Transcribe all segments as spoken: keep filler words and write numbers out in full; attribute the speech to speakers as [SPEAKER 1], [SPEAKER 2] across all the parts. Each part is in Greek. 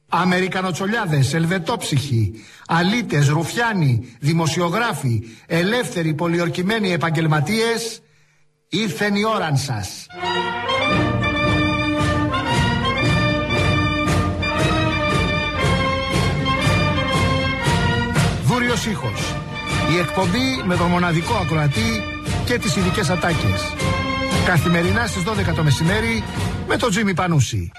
[SPEAKER 1] Αμερικανοτσολιάδες, ελβετόψυχοι, αλήτες, ρουφιάνοι, δημοσιογράφοι, ελεύθεροι πολιορκημένοι επαγγελματίες, ήρθεν η ώραν σας. Βούριος ήχος. Η εκπομπή με τον μοναδικό ακροατή και τις ειδικές ατάκες. Καθημερινά στις δώδεκα το μεσημέρι με τον Τζίμι Πανούση.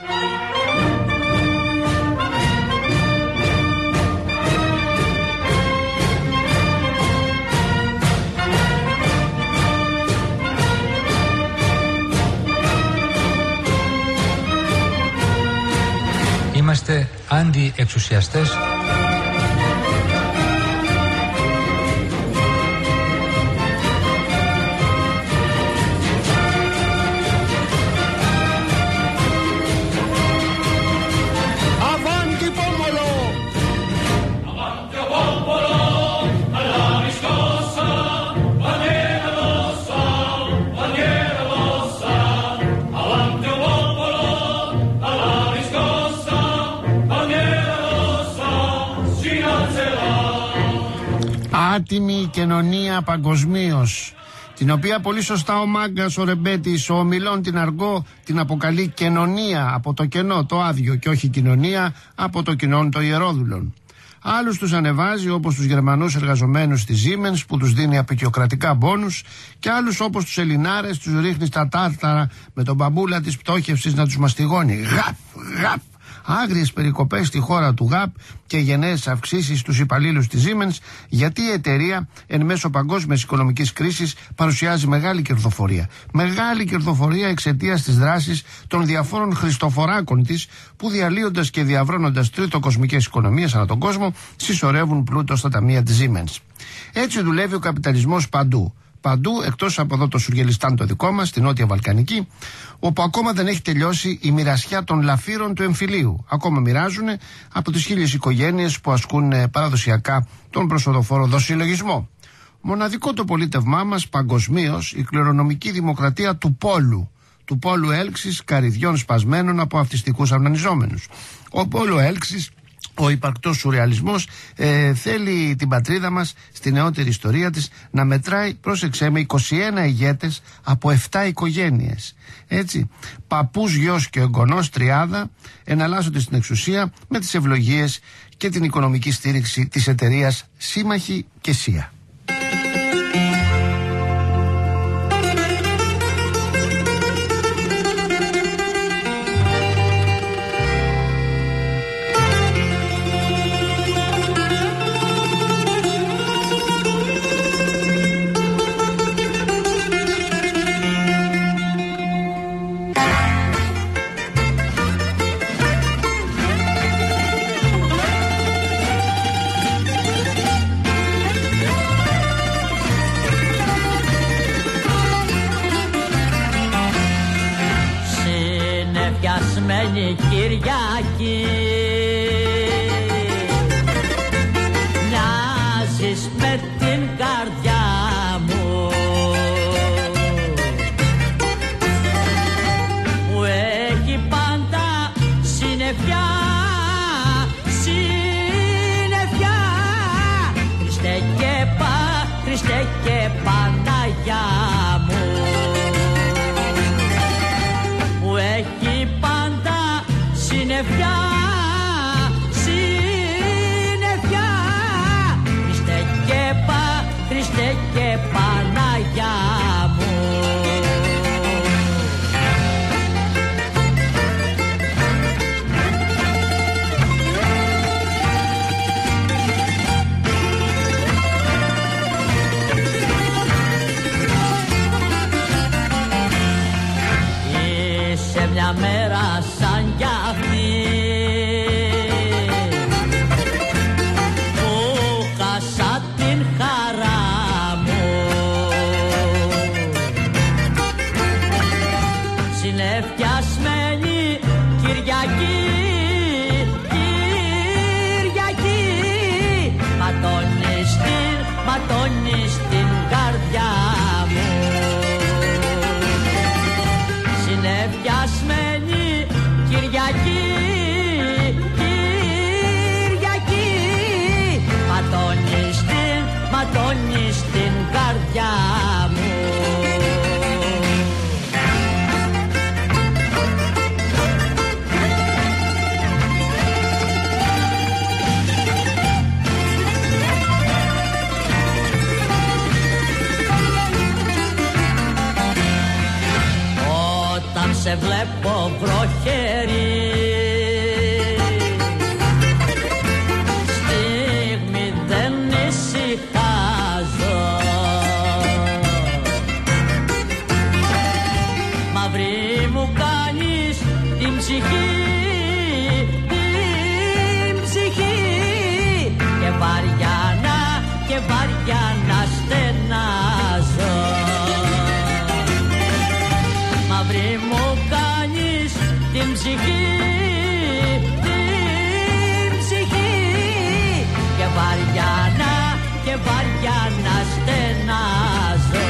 [SPEAKER 2] Είμαστε αντιεξουσιαστές.
[SPEAKER 3] Άτιμη κοινωνία παγκοσμίως, την οποία πολύ σωστά ο Μάγκας, ο Ρεμπέτης, ο Ομιλών την αργό την αποκαλεί κοινωνία από το κενό, το άδειο, και όχι κοινωνία από το κοινόν των ιερόδουλων. Άλλους τους ανεβάζει, όπως τους Γερμανούς εργαζομένους στη Siemens που τους δίνει απεικιοκρατικά μπόνους, και άλλους όπως τους Ελληνάρες τους ρίχνει στα τάρταρα με τον μπαμπούλα της πτώχευσης να τους μαστιγώνει. Γαπ, γαπ. Άγριες περικοπές στη χώρα του ΓΑΠ και γενναίες αυξήσεις στους υπαλλήλους της Siemens, γιατί η εταιρεία εν μέσω παγκόσμιας οικονομικής κρίσης παρουσιάζει μεγάλη κερδοφορία. Μεγάλη κερδοφορία εξαιτίας της δράσης των διαφόρων χριστοφοράκων της, που διαλύοντας και διαβρώνοντας τρίτοκοσμικές οικονομίες ανά τον κόσμο συσσωρεύουν πλούτο στα ταμεία της Siemens. Έτσι δουλεύει ο καπιταλισμός παντού. Παντού, εκτός από εδώ το Σουργελιστάν το δικό μας, στη Νότια Βαλκανική, όπου ακόμα δεν έχει τελειώσει η μοιρασιά των λαφύρων του εμφυλίου. Ακόμα μοιράζουν από τις χίλιες οικογένειες που ασκούν παραδοσιακά τον προσοδοφόρο δοσυλλογισμό. Μοναδικό το πολίτευμά μας παγκοσμίως, η κληρονομική δημοκρατία του πόλου. Του πόλου έλξης καρυδιών σπασμένων από αυτιστικούς αυνανιζόμενους. Ο πόλου έλξης, ο υπαρκτός σουρεαλισμός, ε, θέλει την πατρίδα μας στη νεότερη ιστορία της να μετράει, πρόσεξέ με, είκοσι ένα ηγέτες από επτά οικογένειες. Έτσι, παππούς, γιος και εγγονός τριάδα εναλλάσσονται στην εξουσία με τις ευλογίες και την οικονομική στήριξη της εταιρείας Σύμμαχοι και ΣΥΑ.
[SPEAKER 4] Κυριακή, μοιάζεις με την καρδιά μου που έχει πάντα συννεφιά, συννεφιά. Χριστέ και πα, Χριστέ και Παναγιά μου που έχει πάντα συννεφιά, συννεφιά. Χριστέ και πα, Χριστέ και Παναγιά μου. βλέπω βροχερή. Στιγμή δεν ησυχάζω, μαύρη μου κάνεις την ψυχή, την ψυχή, και βαριάνα και βαριάνα στενάζω. Μαύρη μου κάνεις την ψυχή, την ψυχή, και βαριάνα και βαριάνα στενάζω.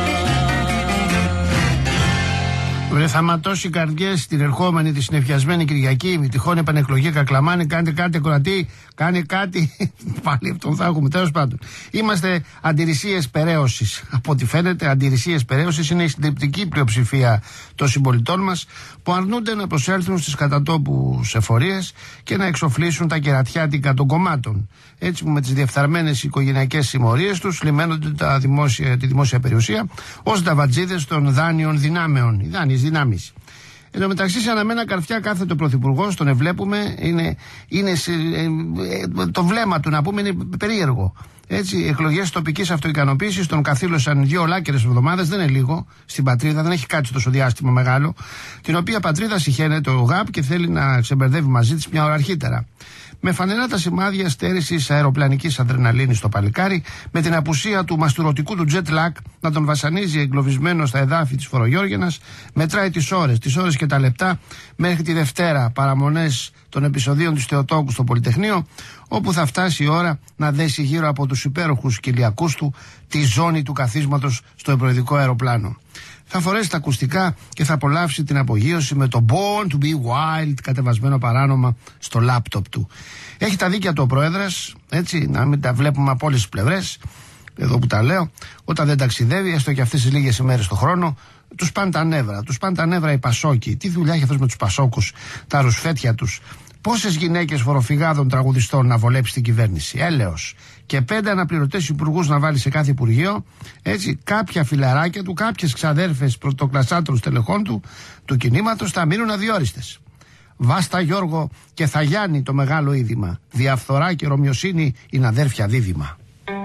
[SPEAKER 3] Βρε θα ματώσει καρδιές την ερχόμενη τη συνεφιασμένη Κυριακή, με τυχόν επανεκλογή Κακλαμάνη. Κάντε κάτι, ακροατή, κάνε κάτι. Πάλι αυτόν θα έχουμε, τέλος πάντων. Είμαστε αντιρρησίες περαίωσης. Από ό,τι φαίνεται, αντιρρησίες περαίωσης είναι η συντριπτική πλειοψηφία των συμπολιτών μας, που αρνούνται να προσέλθουν στις κατατόπους εφορίες και να εξοφλήσουν τα κερατιάτικα των κομμάτων. Έτσι που με τις διεφθαρμένες οικογενειακές συμμορίες τους λιμένονται τα δημόσια, τη δημόσια περιουσία ως νταβατζίδες των δάνειων δυνάμεων. Οι δάνειες δυνάμεις. Εν τω μεταξύ, σε αναμένα καρφιά κάθεται ο Πρωθυπουργός, τον ευλέπουμε, είναι, είναι σε, ε, ε, το βλέμμα του, να πούμε, είναι περίεργο. Έτσι, εκλογές τοπικής αυτοικανοποίησης τον καθήλωσαν δύο ολάκερες εβδομάδες, δεν είναι λίγο, στην πατρίδα, δεν έχει κάτσει τόσο διάστημα μεγάλο, την οποία πατρίδα συχαίνεται ο ΓΑΠ και θέλει να ξεμπερδεύει μαζί της μια ώρα αρχίτερα. Με φανερά τα σημάδια στέρησης αεροπλανικής αδρεναλίνης στο παλικάρι, με την απουσία του μαστουρωτικού του jet lag να τον βασανίζει εγκλωβισμένο στα εδάφη της Φορογιώργενας, μετράει τις ώρες, τις ώρες και τα λεπτά μέχρι τη Δευτέρα, παραμονές των επεισοδίων της Θεοτόκου στο Πολυτεχνείο, όπου θα φτάσει η ώρα να δέσει γύρω από τους υπέροχους κοιλιακούς του τη ζώνη του καθίσματος στο εμπροεδικό αεροπλάνο. Θα φορέσει τα ακουστικά και θα απολαύσει την απογείωση με το Born to be Wild κατεβασμένο παράνομα στο λάπτοπ του. Έχει τα δίκια του ο Πρόεδρας, έτσι, να μην τα βλέπουμε από όλες τις πλευρές, εδώ που τα λέω, όταν δεν ταξιδεύει, έστω και αυτές τις λίγες ημέρες το χρόνο, τους πάνε τα νεύρα. Τους πάνε τα νεύρα οι Πασόκοι. Τι δουλειά έχει αυτός με τους Πασόκους, τα ρουσφέτια τους. Πόσες γυναίκες φοροφυγάδων τραγουδιστών να βολέψει την κυβέρνηση, έλεος. Και πέντε αναπληρωτές υπουργούς να βάλει σε κάθε υπουργείο, έτσι, κάποια φιλαράκια του, κάποιες ξαδέρφες πρωτοκλασσάτρους τελεχών του, του κινήματος θα μείνουν αδιόριστες. Βάστα Γιώργο και θα Γιάννη το μεγάλο είδημα. Διαφθορά και ρωμιοσύνη είναι αδέρφια δίδυμα.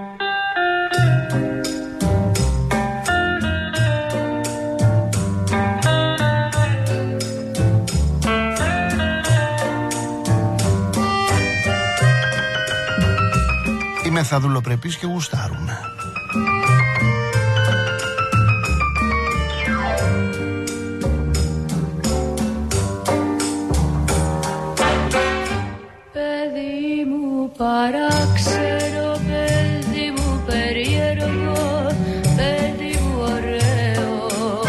[SPEAKER 3] Είμαι θα δουλοπρεπείς και γουστάρουμε.
[SPEAKER 5] Παιδί μου παράξενο, παιδί μου περίεργο, παιδί μου ωραίο,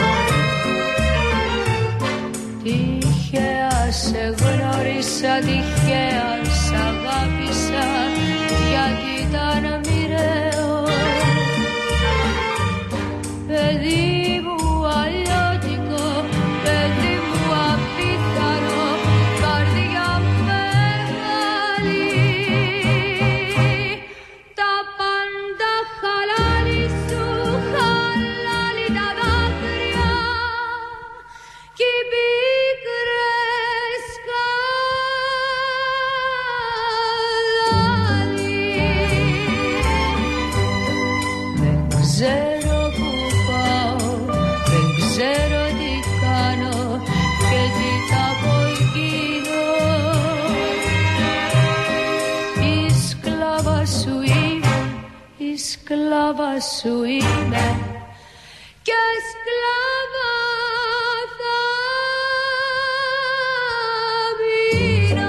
[SPEAKER 5] τυχαία σε γνώρισα, τυχαία σ' αγάπησα, γιατί ήταν μοιραίο. Παιδί μου αλλιώτικο, παιδί μου απίθανο, καρδιά μεγάλη, τα πάντα χαλάλι σου, χαλάλι τα δάκρυα κι οι πίκρες ξέρω που πάω, δεν ξέρω τι κάνω και τι θα πω εκείνο. Η σκλάβα σου είμαι, η σκλάβα σου είμαι και σκλάβα θα μείνω.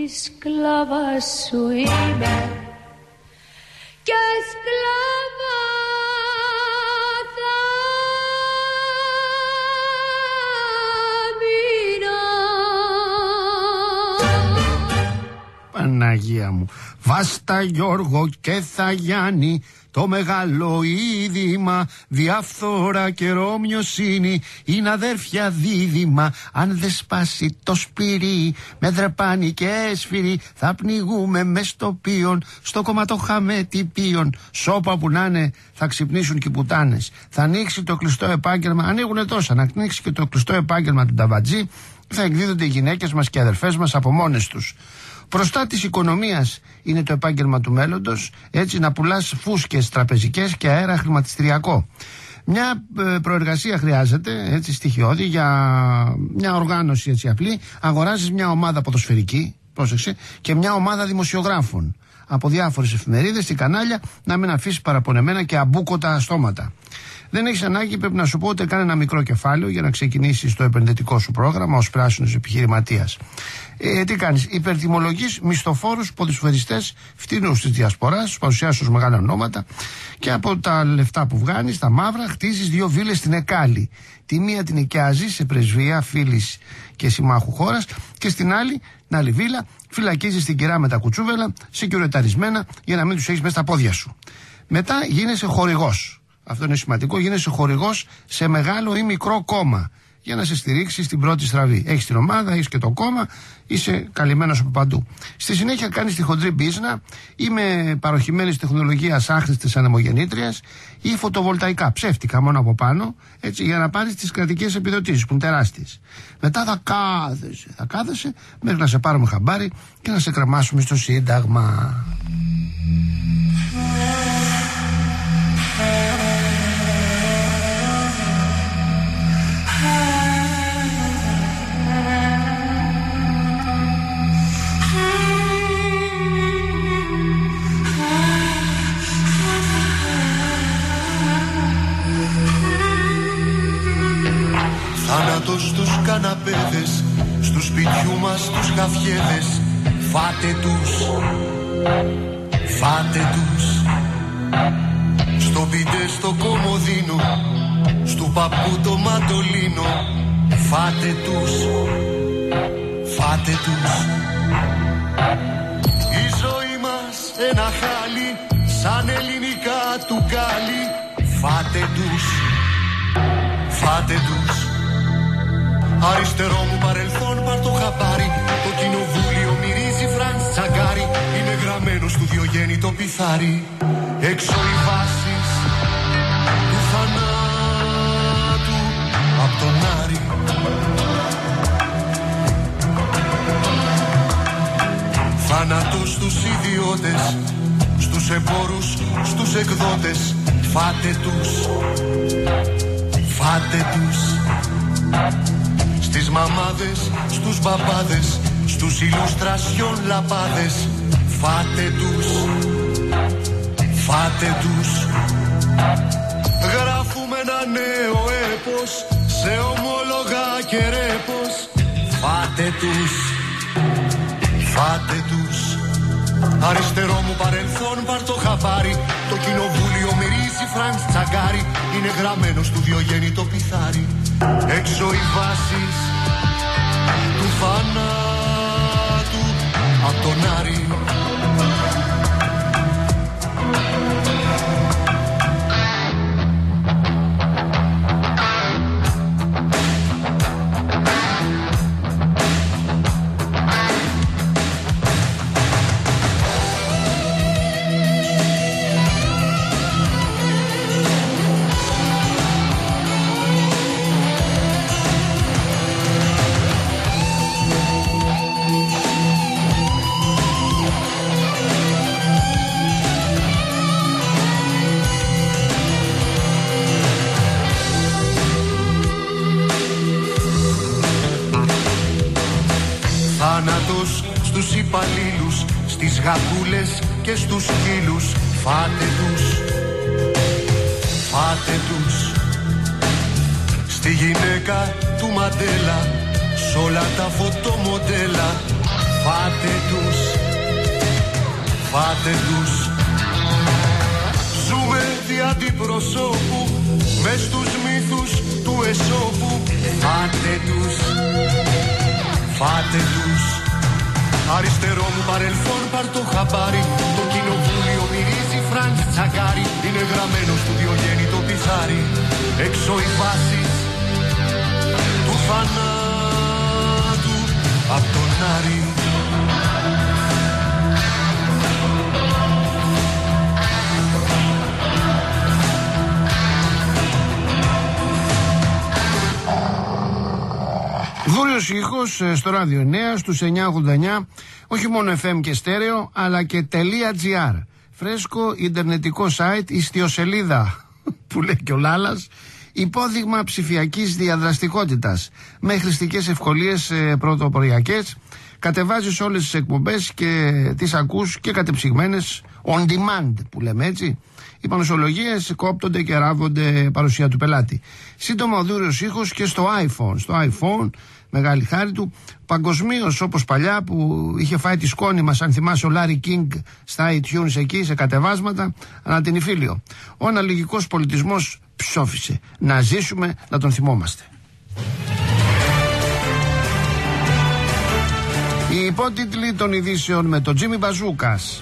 [SPEAKER 5] σκλάβα σου είμαι και σκλάβα θα μείνω.
[SPEAKER 3] Παναγία μου. Βάστα Γιώργο και θα Γιάννη, το μεγάλο είδημα, διαφθόρα και ρωμιοσύνη, είναι αδέρφια δίδυμα. Αν δεν σπάσει το σπυρί, με δρεπάνι και έσφυρι, θα πνιγούμε μες στο πίον, στο κομματοχάμε τυπίον. Σώπα που να είναι, θα ξυπνήσουν και οι πουτάνες. Θα ανοίξει το κλειστό επάγγελμα, ανοίγουνε τόσα, να ανοίξει και το κλειστό επάγγελμα του Νταβατζή, θα εκδίδονται οι γυναίκες μας και οι αδερφές μας από μόνες τους. Προστά της οικονομίας είναι το επάγγελμα του μέλλοντος, έτσι να πουλάς φούσκες τραπεζικές και αέρα χρηματιστηριακό. Μια ε, προεργασία χρειάζεται, έτσι στοιχειώδη, για μια οργάνωση έτσι απλή. Αγοράζεις μια ομάδα ποδοσφαιρική, πρόσεξε, και μια ομάδα δημοσιογράφων από διάφορες εφημερίδες και κανάλια, να μην αφήσεις παραπονεμένα και αμπούκοτα στόματα. Δεν έχεις ανάγκη, πρέπει να σου πω, ούτε καν ένα μικρό κεφάλαιο για να ξεκινήσεις το επενδυτικό σου πρόγραμμα ως πράσινος επιχειρηματίας. Ε, τι κάνεις, υπερτιμολογείς μισθοφόρους ποδοσφαιριστές φτηνούς της διασποράς, τους παρουσιάσεις ως μεγάλα ονόματα και από τα λεφτά που βγάνεις, τα μαύρα, χτίζεις δύο βίλες στην Εκάλη. Τη μία την οικιάζεις σε πρεσβεία φίλης και συμμάχου χώρας και στην άλλη, την άλλη βίλα, φυλακίζεις την κυρά με τα κουτσούβελα, σεκιουρεταρισμένα για να μην τους έχεις μέσα στα πόδια σου. Μετά γίνεσαι χορηγός. Αυτό είναι σημαντικό, γίνεσαι χορηγός σε μεγάλο ή μικρό κόμμα για να σε στηρίξει στην πρώτη στραβή. Έχεις την ομάδα, έχεις και το κόμμα, είσαι καλυμμένος από παντού. Στη συνέχεια κάνεις τη χοντρή μπίζνα ή με παροχημένης τεχνολογίας άχρηστης ανεμογεννήτριας ή φωτοβολταϊκά, ψεύτικα μόνο από πάνω, έτσι, για να πάρεις τις κρατικές επιδοτήσεις που είναι τεράστιες. Μετά θα κάθεσαι, θα κάθεσαι μέχρι να σε πάρουμε χαμπάρι και να σε κρεμάσουμε στο Σύνταγμα.
[SPEAKER 6] Θάνατος στους καναπέδες, στους σπιτιού μας τους χαφιέδες. Φάτε τους, φάτε τους. Στο πιντέ στο κομμωδίνο, στου παππού το μαντολίνο. Φάτε τους, φάτε τους. Η ζωή μας ένα χάλι, σαν ελληνικά του γκάλι. Φάτε τους, φάτε τους. Αριστερό μου παρελθόν πάρ' το χαπάρι. Το κοινοβούλιο μυρίζει Φραντ Τσαγκάρι. Είναι γραμμένο στο Διογέννη το πιθάρι. Έξω οι βάσεις του θανάτου απ' τον Άρη. Θάνατος στους ιδιώτες, στους εμπόρους, στους εκδότες. Φάτε τους, φάτε τους. Στις μαμάδες, στους μπαμπάδες, στους ηλουστρασιόν λαπάδες. Φάτε τους, φάτε τους. Γράφουμε ένα νέο έπος, σε ομόλογα και ρέπος. Φάτε τους, φάτε τους. Αριστερό μου παρελθόν πάρ' το χαπάρι. Το κοινοβούλιο μυρίζει Φραντ Τσαγκάρι. Είναι γραμμένο στο Διογέννη το πιθάρι. Έξω οι βάσεις του θανάτου απ' τον Άρη. Θάνατος στους υπαλλήλους, στις γατούλες και στους σκύλους. Φάτε τους, φάτε τους. Στη γυναίκα του Μαντέλα, σ' όλα τα φωτομοντέλα. Φάτε φάτε τους, φάτε τους. Ζούμε δι' αντιπροσώπου μες στους μύθους του Εσώπου. Φάτε τους, φάτε τους. Αριστερό μου παρελθόν πάρ' το χαμπάρι. Το κοινοβούλιο μυρίζει Φρανκ Τσαγκάρι. Είναι γραμμένο στο Διογέννη το πιθάρι. Έξω οι βάσεις του θανάτου απ' τον Άρη.
[SPEAKER 3] Δούριος ήχος στο Ράδιο εννέα, στους εννιά ογδόντα εννιά, όχι μόνο εφ εμ και στέρεο, αλλά και .gr. Φρέσκο ιντερνετικό site, ιστιοσελίδα που λέει και ο Λάλας, υπόδειγμα ψηφιακής διαδραστικότητας, με χρηστικές ευκολίες πρωτοποριακές. Κατεβάζεις όλες τις εκπομπές και τις ακούς και κατεψυγμένες, on demand που λέμε έτσι. Οι πανωσιολογίες κόπτονται και ράβονται παρουσία του πελάτη. Σύντομα ο Δούριος ήχος και στο iPhone. Στο iPhone, μεγάλη χάρη του, παγκοσμίως όπως παλιά που είχε φάει τη σκόνη μας, αν θυμάσαι, ο Larry King στα iTunes εκεί σε κατεβάσματα, ανά την Ιφίλιο. Ο αναλογικός πολιτισμός ψόφισε. Να ζήσουμε να τον θυμόμαστε. Οι υπότιτλοι των ειδήσεων με τον Τζίμι Μπαζούκας.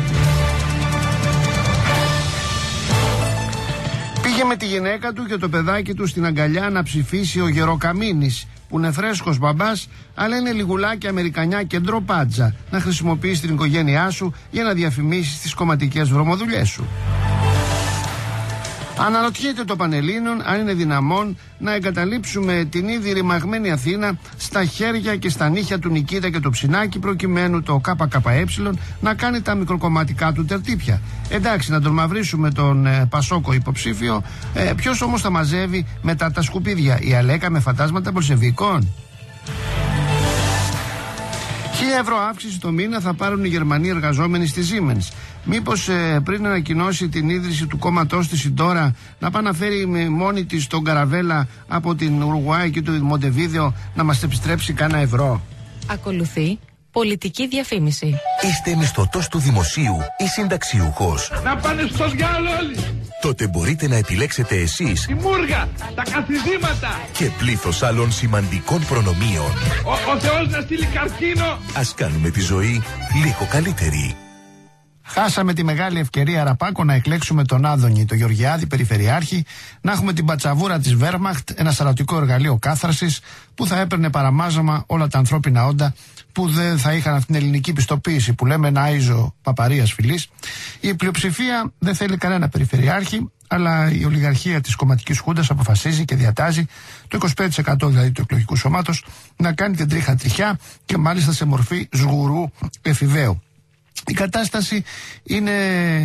[SPEAKER 3] Πήγε με τη γυναίκα του και το παιδάκι του στην αγκαλιά να ψηφίσει ο Γεροκαμίνης, που είναι φρέσκος μπαμπάς, αλλά είναι λιγουλάκι Αμερικανιά και ντροπάτζα να χρησιμοποιείς την οικογένειά σου για να διαφημίσεις τις κομματικές βρωμοδουλειές σου. Αναρωτιέται το Πανελλήνων αν είναι δυναμόν να εγκαταλείψουμε την ήδη ρημαγμένη Αθήνα στα χέρια και στα νύχια του Νικήτα και του Ψινάκη, προκειμένου το ΚΚΕ να κάνει τα μικροκομματικά του τερτύπια. Εντάξει, να τον μαυρίσουμε τον ε, Πασόκο υποψήφιο, ε, ποιος όμως θα μαζεύει μετά τα σκουπίδια, η Αλέκα με φαντάσματα μπολσεβικών? Χίλια ευρώ αύξηση το μήνα θα πάρουν οι Γερμανοί εργαζόμενοι στη Siemens. Μήπως ε, πριν ανακοινώσει την ίδρυση του κόμματός της η Ντόρα να πάει να φέρει με μόνη της τον Καραβέλα από την Ουρουγουάη και το Μοντεβίδεο να μας επιστρέψει κάνα ευρώ?
[SPEAKER 7] Ακολουθεί πολιτική διαφήμιση.
[SPEAKER 8] Είστε μισθωτός του δημοσίου ή συνταξιούχος?
[SPEAKER 9] Να πάνε στο διάλο όλοι!
[SPEAKER 8] Τότε μπορείτε να επιλέξετε εσείς
[SPEAKER 9] τη μούργα, τα καθιδήματα
[SPEAKER 8] και πλήθος άλλων σημαντικών προνομίων.
[SPEAKER 9] Ο, ο Θεός να στείλει καρκίνο.
[SPEAKER 8] Ας κάνουμε τη ζωή λίγο καλύτερη.
[SPEAKER 3] Χάσαμε τη μεγάλη ευκαιρία, Ραπάκο, να εκλέξουμε τον Άδωνη, τον Γεωργιάδη, περιφερειάρχη, να έχουμε την πατσαβούρα της Βέρμαχτ, ένα σαρωτικό εργαλείο κάθαρσης που θα έπαιρνε παραμάζωμα όλα τα ανθρώπινα όντα που δεν θα είχαν αυτήν την ελληνική πιστοποίηση που λέμε ένα άιζο παπαρίας φυλής. Η πλειοψηφία δεν θέλει κανένα περιφερειάρχη, αλλά η ολιγαρχία της κομματικής χούντας αποφασίζει και διατάζει το είκοσι πέντε τοις εκατό δηλαδή του εκλογικού σώματος να κάνει την τρίχα τριχιά και μάλιστα σε μορφή σγουρού εφηβαίου. Η κατάσταση είναι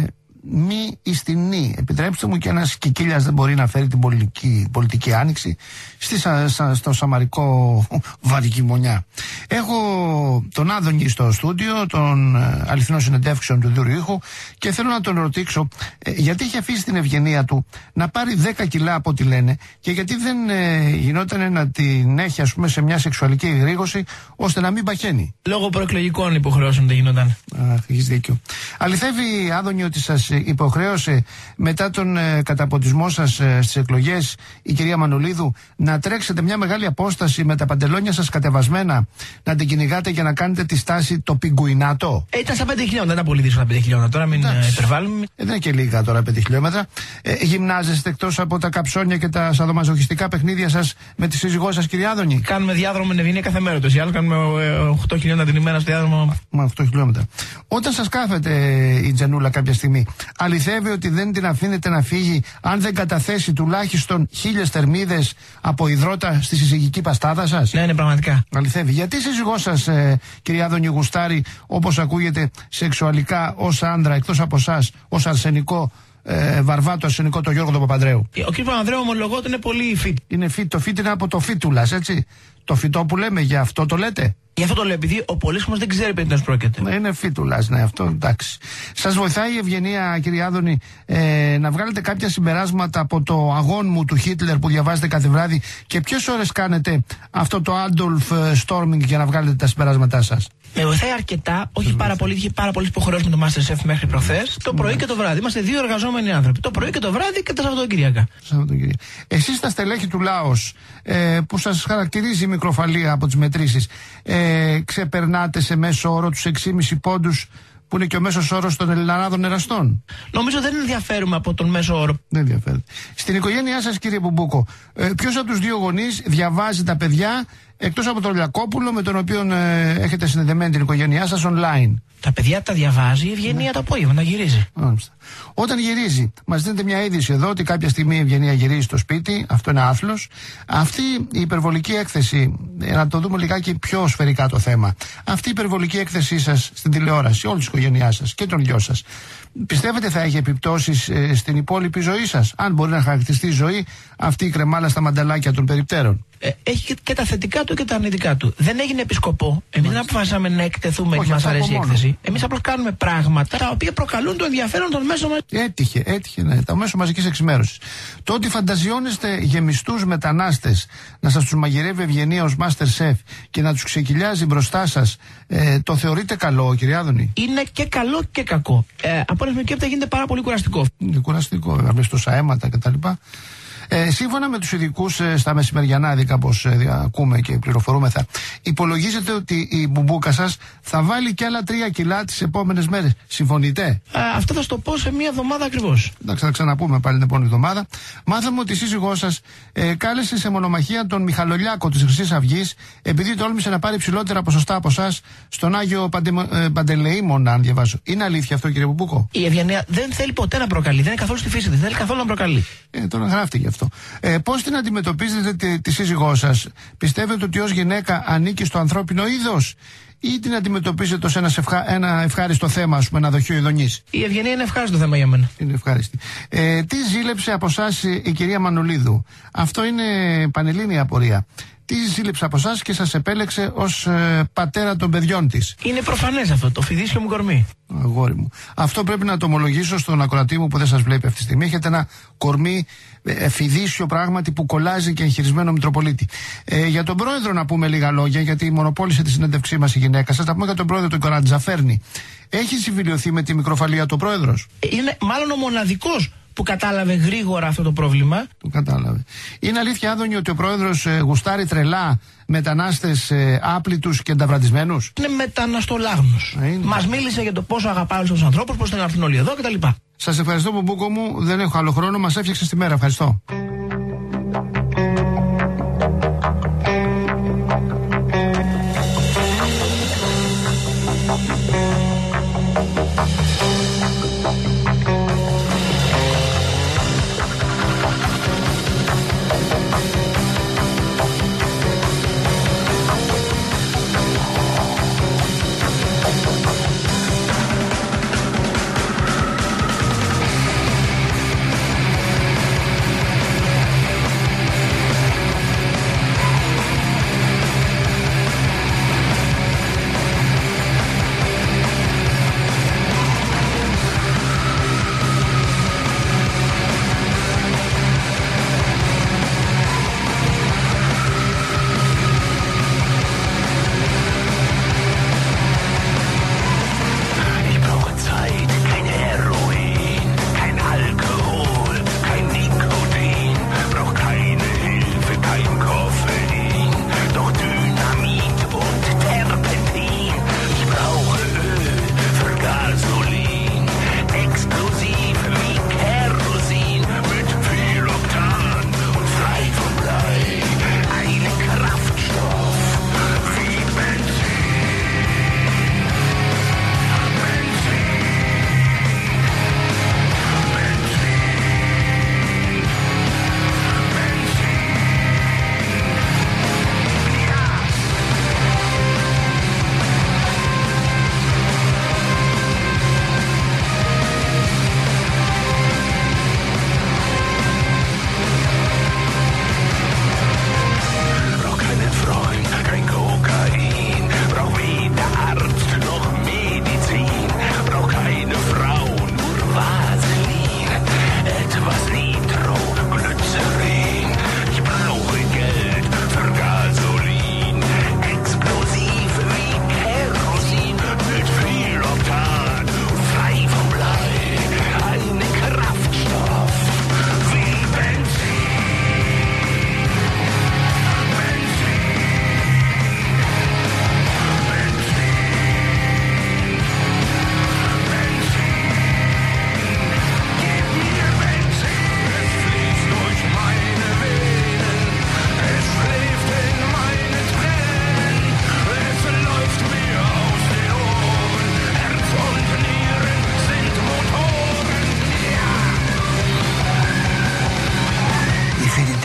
[SPEAKER 3] μη ιστινή. Επιτρέψτε μου, και ένας κικίλιας δεν μπορεί να φέρει την πολιτική, πολιτική άνοιξη στη, σα, στο σαμαρικό βαρικιμονιά. Έχω τον Άδωνη στο στούντιο των αληθινών συνεντεύξεων του Δούριου Ήχου και θέλω να τον ρωτήσω ε, γιατί είχε αφήσει την ευγενία του να πάρει δέκα κιλά από ό,τι λένε και γιατί δεν ε, γινόταν να την έχει, ας πούμε, σε μια σεξουαλική εγρήγορση ώστε να μην παχαίνει.
[SPEAKER 10] Λόγω προεκλογικών υποχρεώσεων δεν γινόταν.
[SPEAKER 3] Αχ, έχεις δίκιο. Αληθεύει, Άδωνη, ότι σας υποχρέωσε μετά τον ε, καταποντισμό σας ε, στις εκλογές η κυρία Μανολίδου να τρέξετε μια μεγάλη απόσταση με τα παντελόνια σας κατεβασμένα, να την κυνηγάτε για να κάνετε τη στάση το πιγκουινάτο?
[SPEAKER 10] Ε, ήταν στα πέντε χιλιόμετρα, δεν ήταν πολύ δύσκολα πέντε χιλιόμετρα, τώρα μην ε, υπερβάλλουμε. Ε,
[SPEAKER 3] δεν είναι και λίγα τώρα πέντε χιλιόμετρα. Ε, γυμνάζεστε εκτός από τα καψόνια και τα σαδομαζοχιστικά παιχνίδια σας με τη σύζυγό σας, κυρία Άδωνη?
[SPEAKER 10] Κάνουμε διάδρομο με Νεβινία κάθε μέρα, τόσο άλλο κάνουμε οκτώ χιλιόμετρα την ημέρα στο διάδρομο.
[SPEAKER 3] Μα οκτώ χιλιόμετρα. Όταν σας κάθεται η Τζανούλα κάποια στιγμή, αληθεύει ότι δεν την αφήνετε να φύγει αν δεν καταθέσει τουλάχιστον χίλιες θερμίδες από υδρότα στη συζυγική παστάδα σας?
[SPEAKER 10] Ναι, ναι, πραγματικά.
[SPEAKER 3] Αληθεύει. Γιατί η σύζυγός σας, ε, κυρία Άδωνη, γουστάρει, όπως ακούγεται, σεξουαλικά ως άντρα, εκτός από εσάς, ως αρσενικό, ε, βαρβάτο αρσενικό, το Γιώργο τον Παπανδρέου?
[SPEAKER 10] Ο κ. Παπανδρέου, ομολογώ ότι είναι πολύ fit.
[SPEAKER 3] Είναι fit, το fit είναι από το φίτουλας, έτσι. Το φυτό που λέμε, για αυτό το λέτε?
[SPEAKER 10] Γι' αυτό το λέω, επειδή ο πολίτη μας δεν ξέρει περί τίνος πρόκειται.
[SPEAKER 3] Ναι, είναι φίτουλας, ναι, αυτό εντάξει. Σας βοηθάει η ευγενία, κύριε Άδωνη, ε, να βγάλετε κάποια συμπεράσματα από το αγών μου του Χίτλερ που διαβάζετε κάθε βράδυ, και ποιες ώρες κάνετε αυτό το Adolf Storming για να βγάλετε τα συμπεράσματά σας?
[SPEAKER 10] Με βοηθάει αρκετά, όχι πάρα πολύ. Είχε πάρα πολλές υποχρεώσεις με το MasterChef μέχρι προχθές. Το πρωί και το βράδυ. Είμαστε δύο εργαζόμενοι άνθρωποι. Το πρωί και το βράδυ και τα Σαββατοκύριακα.
[SPEAKER 3] Σαββατοκύριακα. Εσείς τα στελέχη του Λάος, ε, που σας χαρακτηρίζει η μικροφαλία από τις μετρήσεις, ε, ξεπερνάτε σε μέσο όρο τους έξι κόμμα πέντε πόντους που είναι και ο μέσος όρος των Ελληναράδων εραστών?
[SPEAKER 10] Νομίζω δεν ενδιαφέρουμε από τον μέσο όρο.
[SPEAKER 3] Δεν ενδιαφέρει. Στην οικογένειά σας, κύριε Μπουμπούκο, ε, ποιος από τους δύο γονείς διαβάζει τα παιδιά, εκτός από τον Λιακόπουλο, με τον οποίο ε, έχετε συνδεδεμένη την οικογένειά σας online?
[SPEAKER 10] Τα παιδιά τα διαβάζει, η Ευγενία ναι. το απόγευμα να γυρίζει.
[SPEAKER 3] Μάλιστα. Όταν γυρίζει, μας δίνετε μια είδηση εδώ ότι κάποια στιγμή η Ευγενία γυρίζει στο σπίτι, αυτό είναι άθλος. Αυτή η υπερβολική έκθεση, ε, να το δούμε λιγάκι πιο σφαιρικά το θέμα, αυτή η υπερβολική έκθεσή σας στην τηλεόραση, όλη της οικογένειάς σας και των δυο σας, πιστεύετε θα έχει επιπτώσεις ε, στην υπόλοιπη ζωή σας? Αν μπορεί να χαρακτηριστεί η ζωή αυτή η κρεμάλα στα μανταλάκια των περιπτέρων?
[SPEAKER 10] Ε, έχει και τα θετικά του και τα αρνητικά του. Δεν έγινε επισκοπό. Εμείς δεν αποφασίσαμε να εκτεθούμε και μας αρέσει η έκθεση. Εμείς απλώς κάνουμε πράγματα τα οποία προκαλούν το ενδιαφέρον των μέσων μας.
[SPEAKER 3] Έτυχε, έτυχε, ναι, τα μέσω μαζικής εξημέρωσης. Το ότι φανταζιώνεστε γεμιστούς μετανάστες να σας τους μαγειρεύει Ευγενία ως MasterChef και να τους ξεκυλιάζει μπροστά σας, ε, το θεωρείτε καλό, κύριε Άδωνη?
[SPEAKER 10] Είναι και καλό και κακό. Ε, από ένα σημείο γίνεται πάρα πολύ κουραστικό.
[SPEAKER 3] Είναι κουραστικό, βέβαια, με τόσα αίματα κτλ. Ε, σύμφωνα με τους ειδικούς ε, στα μεσημεριανά, δικά πως ε, ακούμε και πληροφορούμεθα, υπολογίζεται ότι η μπουμπούκα σας θα βάλει και άλλα τρία κιλά τις επόμενες μέρες. Συμφωνείτε?
[SPEAKER 10] Ε, αυτό θα στο πω σε μία εβδομάδα ακριβώς.
[SPEAKER 3] Εντάξει, θα ξαναπούμε πάλι την επόμενη εβδομάδα. Μάθαμε ότι η σύζυγός σας ε, κάλεσε σε μονομαχία τον Μιχαλολιάκο της Χρυσής Αυγής, επειδή τόλμησε να πάρει ψηλότερα ποσοστά από εσάς στον Άγιο Παντε, ε, Παντελεήμονα, αν διαβάζω. Είναι αλήθεια αυτό, κύριε Μπουμπούκο?
[SPEAKER 10] Η Ευγενία δεν θέλει ποτέ να προκαλεί. Δεν είναι καθόλου στη φύση της. Δεν θέλει καθόλου να προκαλεί.
[SPEAKER 3] Ε, τώρα γράφτηκε αυτό. Ε, πώς την αντιμετωπίζετε τη, τη σύζυγό σας? Πιστεύετε ότι ως γυναίκα ανήκει στο ανθρώπινο είδος, ή την αντιμετωπίζετε ως ένα, ευχα, ένα ευχάριστο θέμα, ας πούμε, ένα δοχείο ειδονής?
[SPEAKER 10] Η Ευγενία είναι ευχάριστο θέμα για μένα.
[SPEAKER 3] Είναι ευχάριστη. Ε, τι ζήλεψε από εσάς η κυρία Μανολίδου? Αυτό είναι πανελλήνια απορία. Τι ζήλεψε από εσάς και σας επέλεξε ως ε, πατέρα των παιδιών της?
[SPEAKER 10] Είναι προφανές αυτό, το φιδίσιο μου κορμί.
[SPEAKER 3] Αγόρι μου. Αυτό πρέπει να το ομολογήσω στον ακροατή μου που δεν σας βλέπει αυτή τη στιγμή. Έχετε ένα κορμί ε, φιδίσιο πράγματι που κολλάζει και εγχειρισμένο Μητροπολίτη. Ε, για τον πρόεδρο να πούμε λίγα λόγια, γιατί μονοπόλησε τη συνέντευξή μας η γυναίκα σας. Να πούμε για τον πρόεδρο, τον Καρατζαφέρνη. Έχει συμφιλειωθεί με τη μικροφαλία του πρόεδρος?
[SPEAKER 10] Είναι μάλλον ο μοναδικός που κατάλαβε γρήγορα αυτό το πρόβλημα.
[SPEAKER 3] Το κατάλαβε. Είναι αλήθεια, Άδωνη, ότι ο πρόεδρος ε, γουστάρει τρελά μετανάστες ε, άπλητους και ενταυρατισμένους?
[SPEAKER 10] Είναι μεταναστολάγνος. Μας μίλησε για το πόσο αγαπάει όλους τους ανθρώπους, πώς θα έρθουν όλοι εδώ κτλ.
[SPEAKER 3] Σας ευχαριστώ, Μπουμπούκο μου. Δεν έχω άλλο χρόνο. Μας έφτιαξες τη μέρα. Ευχαριστώ.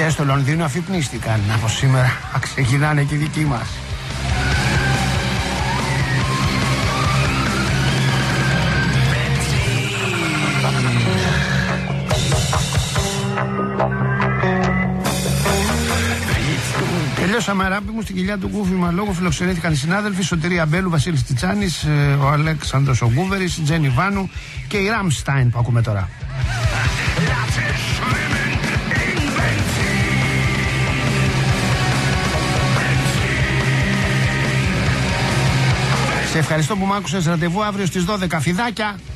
[SPEAKER 3] φοιτητές στο Λονδίνο αφυπνίστηκαν. Από σήμερα ξεκινάνε και οι δικοί μας. Τελειώσαμε, αγάπη μου, στην κοιλιά του Κούφιμα λόγω φιλοξενήθηκαν οι συνάδελφοι Σωτηρία Μπέλου, Βασίλης Τιτσάνης, ο Αλέξανδρος Ογκούβερης, η Τζένι Βάνου και η Ραμστάιν που ακούμε τώρα. Σε ευχαριστώ που μ' άκουσες. Ραντεβού αύριο στις δώδεκα. Φιδάκια!